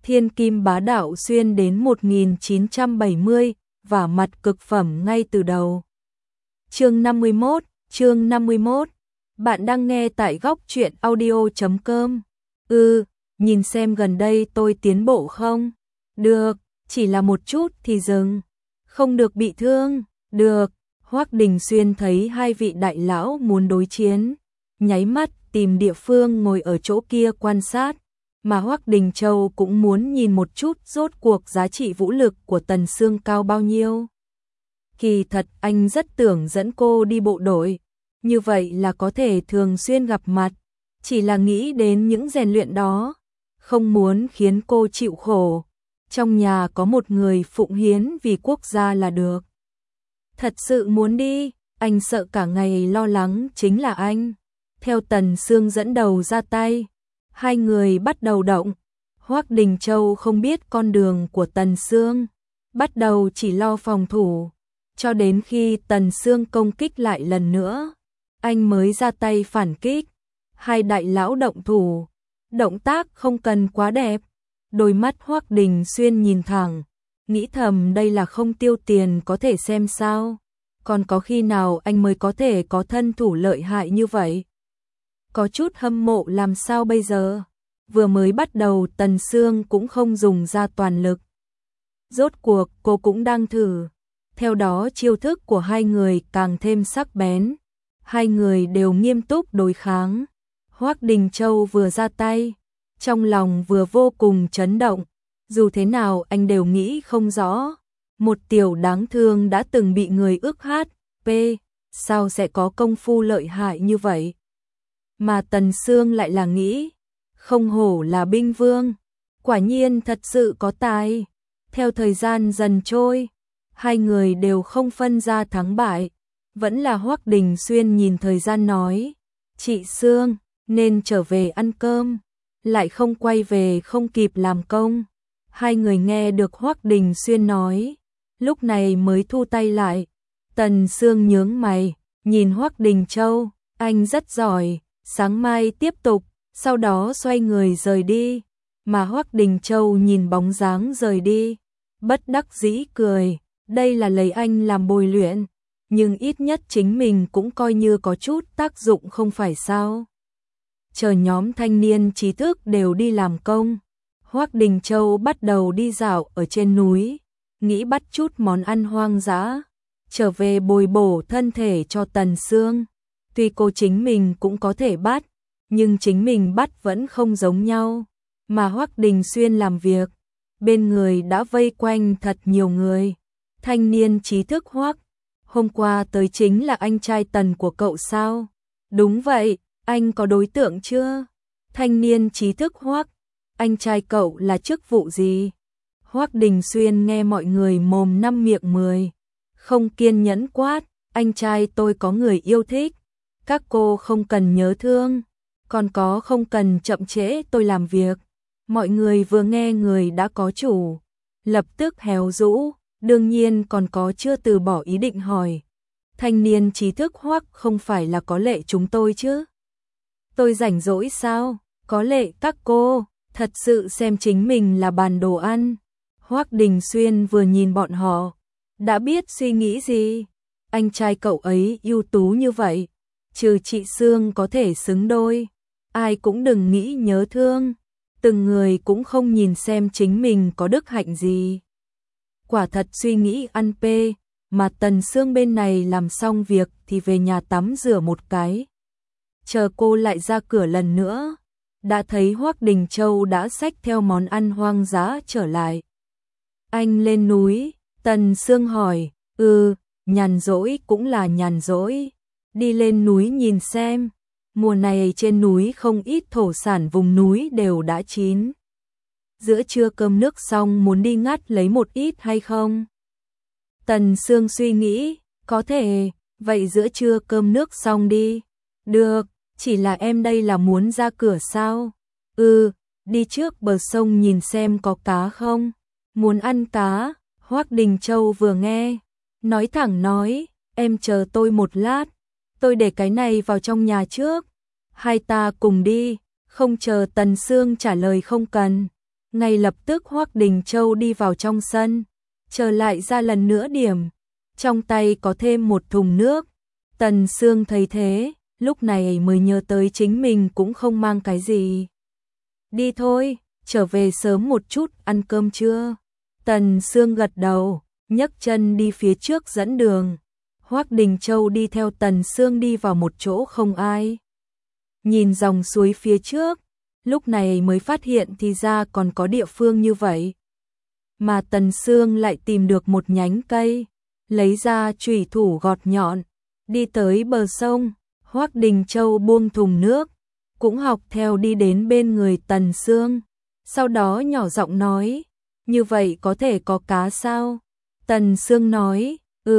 Thiên kim bá đạo xuyên đến 1970, và mặt cực phẩm ngay từ đầu. Chương 51. Bạn đang nghe tại góc truyện audio.com. Nhìn xem gần đây tôi tiến bộ không? Được, chỉ là một chút thì dừng. Không được bị thương. Được. Hoắc Đình Xuyên thấy hai vị đại lão muốn đối chiến, nháy mắt tìm địa phương ngồi ở chỗ kia quan sát, mà Hoắc Đình Châu cũng muốn nhìn một chút rốt cuộc giá trị vũ lực của Tần Sương cao bao nhiêu. Kỳ thật anh rất tưởng dẫn cô đi bộ đội, như vậy là có thể thường xuyên gặp mặt, chỉ là nghĩ đến những rèn luyện đó, không muốn khiến cô chịu khổ. Trong nhà có một người phụng hiến vì quốc gia là được. Thật sự muốn đi, anh sợ cả ngày lo lắng chính là anh. Theo Tần Sương dẫn đầu ra tay, hai người bắt đầu động. Hoắc Đình Châu không biết con đường của Tần Sương, bắt đầu chỉ lo phòng thủ, cho đến khi Tần Sương công kích lại lần nữa, anh mới ra tay phản kích. Hai đại lão động thủ, động tác không cần quá đẹp. Đôi mắt Hoắc Đình Xuyên nhìn thẳng, nghĩ thầm đây là không tiêu tiền có thể xem sao, còn có khi nào anh mới có thể có thân thủ lợi hại như vậy. Có chút hâm mộ làm sao bây giờ. Vừa mới bắt đầu Tần Sương cũng không dùng ra toàn lực. Rốt cuộc cô cũng đang thử. Theo đó chiêu thức của hai người càng thêm sắc bén. Hai người đều nghiêm túc đối kháng. Hoắc Đình Châu vừa ra tay, trong lòng vừa vô cùng chấn động. Dù thế nào anh đều nghĩ không rõ. Một tiểu đáng thương đã từng bị người ức HP, sao sẽ có công phu lợi hại như vậy? Mà Tần Sương lại là nghĩ, không hổ là binh vương, quả nhiên thật sự có tài. Theo thời gian dần trôi, hai người đều không phân ra thắng bại. Vẫn là Hoắc Đình Xuyên nhìn thời gian nói, chị Sương, nên trở về ăn cơm, lại không quay về không kịp làm công. Hai người nghe được Hoắc Đình Xuyên nói, lúc này mới thu tay lại. Tần Sương nhướng mày, nhìn Hoắc Đình Châu, anh rất giỏi, sáng mai tiếp tục, sau đó xoay người rời đi. Mà Hoắc Đình Châu nhìn bóng dáng rời đi, bất đắc dĩ cười, đây là lấy anh làm bồi luyện, nhưng ít nhất chính mình cũng coi như có chút tác dụng không phải sao. Chờ nhóm thanh niên trí thức đều đi làm công, Hoắc Đình Châu bắt đầu đi dạo ở trên núi, nghĩ bắt chút món ăn hoang dã, trở về bồi bổ thân thể cho Tần Sương. Tuy cô chính mình cũng có thể bắt, nhưng chính mình bắt vẫn không giống nhau. Mà Hoắc Đình Xuyên làm việc, bên người đã vây quanh thật nhiều người. Thanh niên trí thức Hoắc, hôm qua tới chính là anh trai Tần của cậu sao? Đúng vậy, anh có đối tượng chưa? Thanh niên trí thức Hoắc, anh trai cậu là chức vụ gì? Hoắc Đình Xuyên nghe mọi người mồm năm miệng 10, không kiên nhẫn quát, anh trai tôi có người yêu thích, các cô không cần nhớ thương, còn có không cần chậm trễ tôi làm việc. Mọi người vừa nghe người đã có chủ, lập tức héo rũ, đương nhiên còn có chưa từ bỏ ý định hỏi. Thanh niên trí thức Hoắc không phải là có lệ chúng tôi chứ? Tôi rảnh rỗi sao? Có lệ các cô, thật sự xem chính mình là bàn đồ ăn. Hoắc Đình Xuyên vừa nhìn bọn họ, đã biết suy nghĩ gì. Anh trai cậu ấy ưu tú như vậy, trừ chị Sương có thể xứng đôi, ai cũng đừng nghĩ nhớ thương, từng người cũng không nhìn xem chính mình có đức hạnh gì. Quả thật suy nghĩ ăn pê, mà Tần Sương bên này làm xong việc thì về nhà tắm rửa một cái. Chờ cô lại ra cửa lần nữa, đã thấy Hoắc Đình Châu đã xách theo món ăn hoang dã trở lại. Anh lên núi, Tần Sương hỏi, nhàn rỗi cũng là nhàn rỗi, đi lên núi nhìn xem, mùa này trên núi không ít thổ sản vùng núi đều đã chín. Giữa trưa cơm nước xong muốn đi ngắt lấy một ít hay không? Tần Sương suy nghĩ, có thể, vậy giữa trưa cơm nước xong đi. Được, chỉ là em đây là muốn ra cửa sao? Đi trước bờ sông nhìn xem có cá không? Muốn ăn cá? Hoắc Đình Châu vừa nghe, nói thẳng nói, em chờ tôi một lát, tôi để cái này vào trong nhà trước, hai ta cùng đi. Không chờ Tần Sương trả lời không cần, Ngay lập tức Hoắc Đình Châu đi vào trong sân, trở lại ra lần nữa điểm, trong tay có thêm một thùng nước. Tần Sương thấy thế, lúc này mới nhớ tới chính mình cũng không mang cái gì. Đi thôi, trở về sớm một chút, ăn cơm chưa? Tần Sương gật đầu, nhấc chân đi phía trước dẫn đường. Hoắc Đình Châu đi theo Tần Sương đi vào một chỗ không ai. Nhìn dòng suối phía trước, lúc này mới phát hiện thì ra còn có địa phương như vậy. Mà Tần Sương lại tìm được một nhánh cây, lấy ra chùy thủ gọt nhọn, đi tới bờ sông. Hoắc Đình Châu buông thùng nước, cũng học theo đi đến bên người Tần Sương, sau đó nhỏ giọng nói, như vậy có thể có cá sao? Tần Sương nói,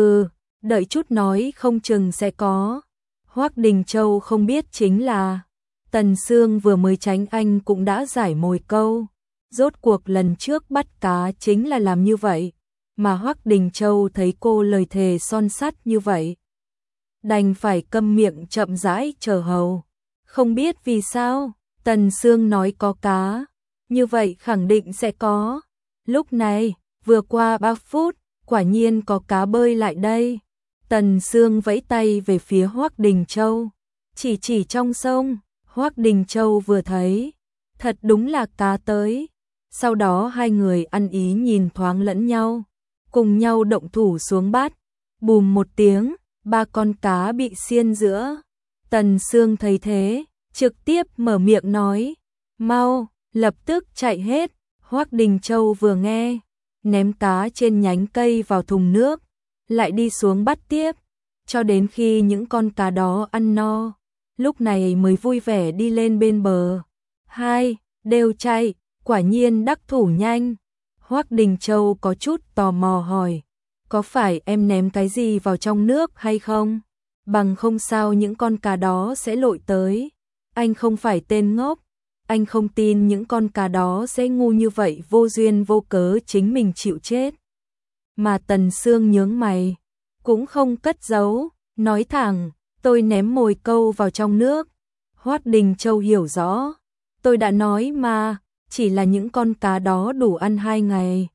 đợi chút nói không chừng sẽ có. Hoắc Đình Châu không biết chính là, Tần Sương vừa mới tránh anh cũng đã giải mồi câu, rốt cuộc lần trước bắt cá chính là làm như vậy, mà Hoắc Đình Châu thấy cô lời thề son sắt như vậy, đành phải câm miệng chậm rãi chờ hầu. Không biết vì sao, Tần Sương nói có cá, như vậy khẳng định sẽ có. Lúc này, vừa qua 3 phút, quả nhiên có cá bơi lại đây. Tần Sương vẫy tay về phía Hoắc Đình Châu, chỉ trong sông. Hoắc Đình Châu vừa thấy, thật đúng là cá tới. Sau đó hai người ăn ý nhìn thoáng lẫn nhau, cùng nhau động thủ xuống bắt. Bùm một tiếng, 3 con cá bị xiên giữa. Tần Sương thấy thế, trực tiếp mở miệng nói, mau, lập tức chạy hết. Hoắc Đình Châu vừa nghe, ném cá trên nhánh cây vào thùng nước, lại đi xuống bắt tiếp, cho đến khi những con cá đó ăn no, lúc này mới vui vẻ đi lên bên bờ. Hai, đều chạy, quả nhiên đắc thủ nhanh. Hoắc Đình Châu có chút tò mò hỏi, có phải em ném cái gì vào trong nước hay không? Bằng không sao những con cá đó sẽ lội tới. Anh không phải tên ngốc, anh không tin những con cá đó sẽ ngu như vậy vô duyên vô cớ chính mình chịu chết. Mà Tần Sương nhướng mày, cũng không cất giấu, nói thẳng, tôi ném mồi câu vào trong nước. Hoắc Đình Châu hiểu rõ, tôi đã nói mà, chỉ là những con cá đó đủ ăn 2 ngày.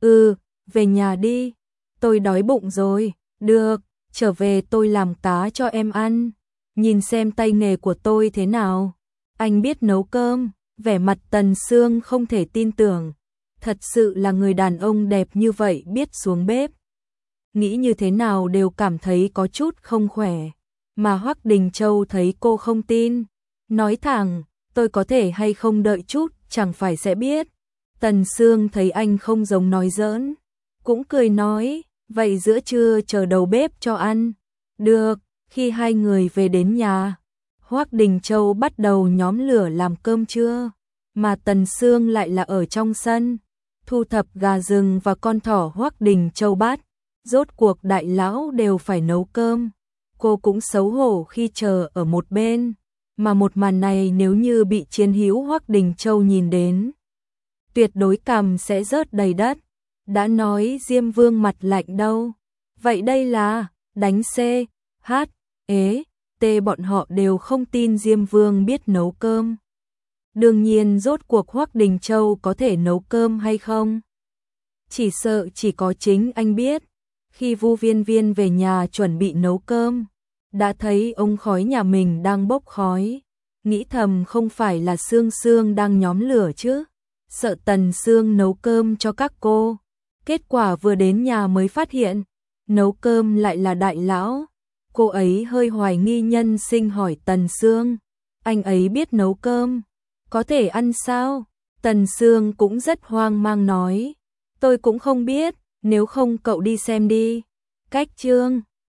Về nhà đi, tôi đói bụng rồi. Được, trở về tôi làm cá cho em ăn, nhìn xem tay nghề của tôi thế nào. Anh biết nấu cơm. Vẻ mặt Tần Sương không thể tin tưởng, thật sự là người đàn ông đẹp như vậy biết xuống bếp. Nghĩ như thế nào đều cảm thấy có chút không khỏe, mà Hoắc Đình Châu thấy cô không tin, nói thẳng, tôi có thể hay không đợi chút, chẳng phải sẽ biết. Tần Sương thấy anh không giống nói giỡn, cũng cười nói, vậy giữa trưa chờ đầu bếp cho ăn. Được. Khi hai người về đến nhà, Hoắc Đình Châu bắt đầu nhóm lửa làm cơm trưa, mà Tần Sương lại là ở trong sân, thu thập gà rừng và con thỏ Hoắc Đình Châu bắt. Rốt cuộc đại lão đều phải nấu cơm, cô cũng xấu hổ khi chờ ở một bên, mà một màn này nếu như bị Chiến Hữu Hoắc Đình Châu nhìn đến, tuyệt đối cằm sẽ rớt đầy đất. Đã nói Diêm Vương mặt lạnh đâu, vậy đây là đánh C, H, E, T, bọn họ đều không tin Diêm Vương biết nấu cơm. Đương nhiên rốt cuộc Hoắc Đình Châu có thể nấu cơm hay không, chỉ sợ chỉ có chính anh biết. Khi Vu Viên Viên về nhà chuẩn bị nấu cơm, đã thấy ống khói nhà mình đang bốc khói, nghĩ thầm không phải là Sương Sương đang nhóm lửa chứ, sợ Tần Sương nấu cơm cho các cô. Kết quả vừa đến nhà mới phát hiện, nấu cơm lại là đại lão. Cô ấy hơi hoài nghi nhân sinh hỏi Tần Sương, anh ấy biết nấu cơm, có thể ăn sao? Tần Sương cũng rất hoang mang nói, tôi cũng không biết, nếu không cậu đi xem đi. Cách chương